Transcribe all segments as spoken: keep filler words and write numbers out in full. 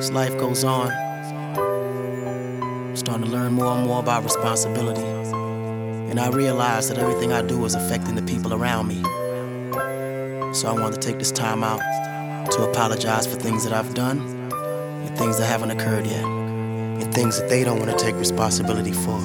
As life goes on, I'm starting to learn more and more about responsibility. And I realize that everything I do is affecting the people around me. So I want to take this time out to apologize for things that I've done and things that haven't occurred yet, and things that they don't want to take responsibility for.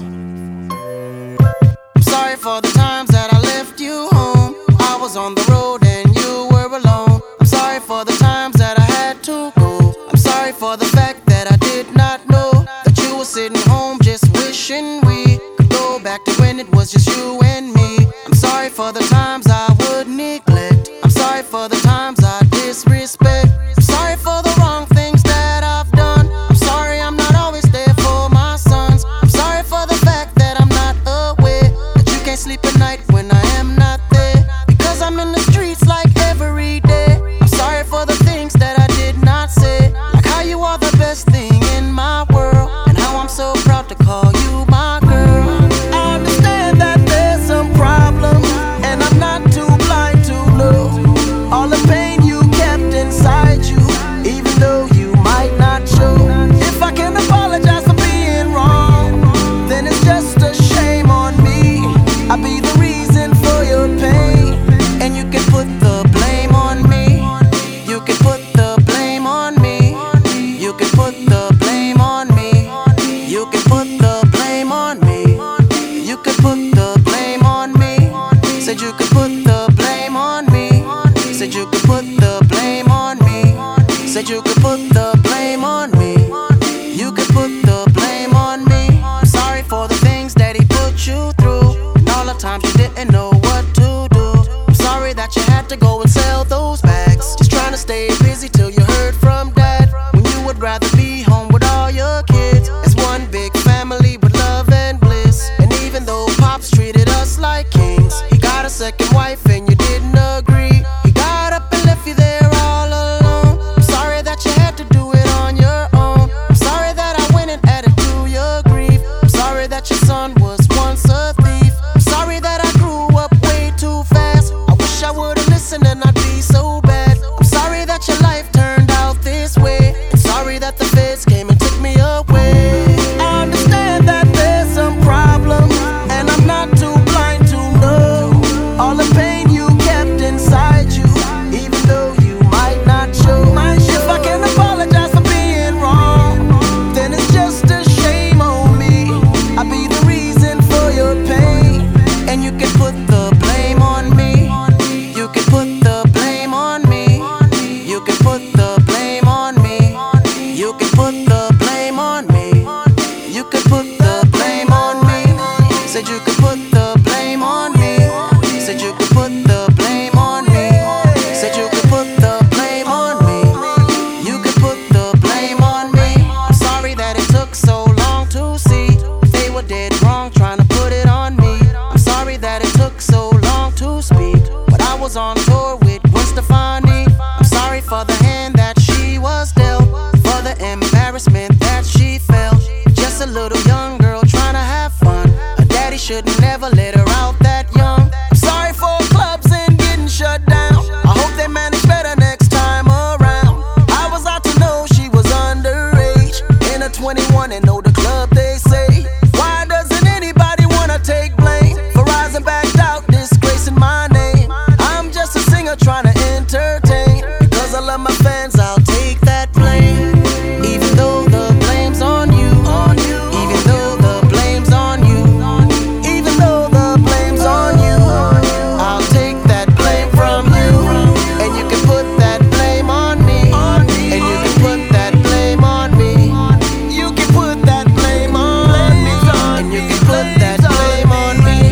I'm sorry for the times that I left you home. I was on the road and you were alone. I'm sorry for the times that I had to go. I'm sorry for the fact that I did not know that you were sitting home just wishing we could go back to when it was just you and me. I'm sorry for the times I would neglect. I'm sorry for the times I disrespect. I'm sorry for the wrong things that I've done. I'm sorry I'm not always there for my sons. I'm sorry for the fact that I'm not aware that you can't sleep at night when I am not there, because I'm in the streets like every day. I'm sorry for the things that I did not say, like how you are the best thing in my world, and how I'm so proud to call you my girl. I understand that there's some problems, and I'm not too blind to know all the pain you kept inside you, even though you might not show. If I can apologize for being wrong, then it's just a shame on me. I'll be the reason for your pain, and you can put the blame on me. You can put the blame on me. You can put the blame on me. You can put the blame on me. You can put the blame on me. Said you could put the blame on me. Said you could put the blame on me. Said you could put the blame on me. You could put the blame on me. I'm sorry for the things that he put you through, and all the times you didn't know what to do. I'm sorry that you had to go and sell those bags, just trying to stay busy till you heard from dad, when you would rather be home with all your kids as one big family with love and bliss. And even though Pops treated us like kings, he got a second wife and you didn't agree. He got up and left you there all alone. I'm sorry that you had to do it on your own. I'm sorry that I went and added to your grief. I'm sorry that your son was once a thief. I'm sorry that I grew up way too fast. I wish I would've listened and I'd be so bad. I'm sorry that your life turned out this way, and sorry that the feds came and took me away. I understand that there's some problems, and I'm not too blind to know all the pain you kept inside you, even though you might not show. If I can apologize for being wrong, then it's just a shame on me. I'll be the reason for your pain, and you can put the blame on me. You can put the blame on me. You can put the blame on me. You can put the blame on me. You can put the blame on me. Said you could put the blame on me. Said you could put the blame on me. Said you could put the blame on me. You could put the blame on me. I'm sorry that it took so long to see they were dead wrong trying to put it on me. I'm sorry that it took so long to speak, but I was on tour with Gwen Stefani. I'm sorry for the hand that she was dealt, for the embarrassment that she felt. Just a little young girl trying to have fun. Her daddy should've never let her out that young. I'm sorry for clubs and getting shut down. I hope they manage better next time around. I was out to know she was underage, in her twenty-one and know the club they say. Why doesn't anybody wanna take blame for rising back out, disgracing my name? I'm just a singer trying to entertain. Because I love my fans, I'll take that blame. Even though the blame's on you. Even though the blame's on you. Even though the blame's on you. I'll take that blame from you. And you can put that blame on me. And you can put that blame on me. You can put that blame on me. And you can put that blame on me.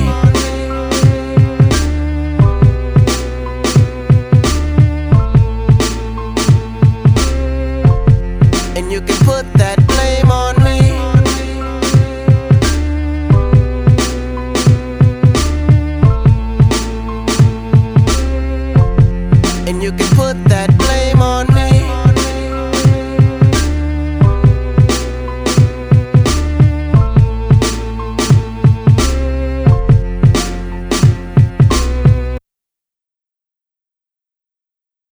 And you can put that blame on me. And you can put that blame on me.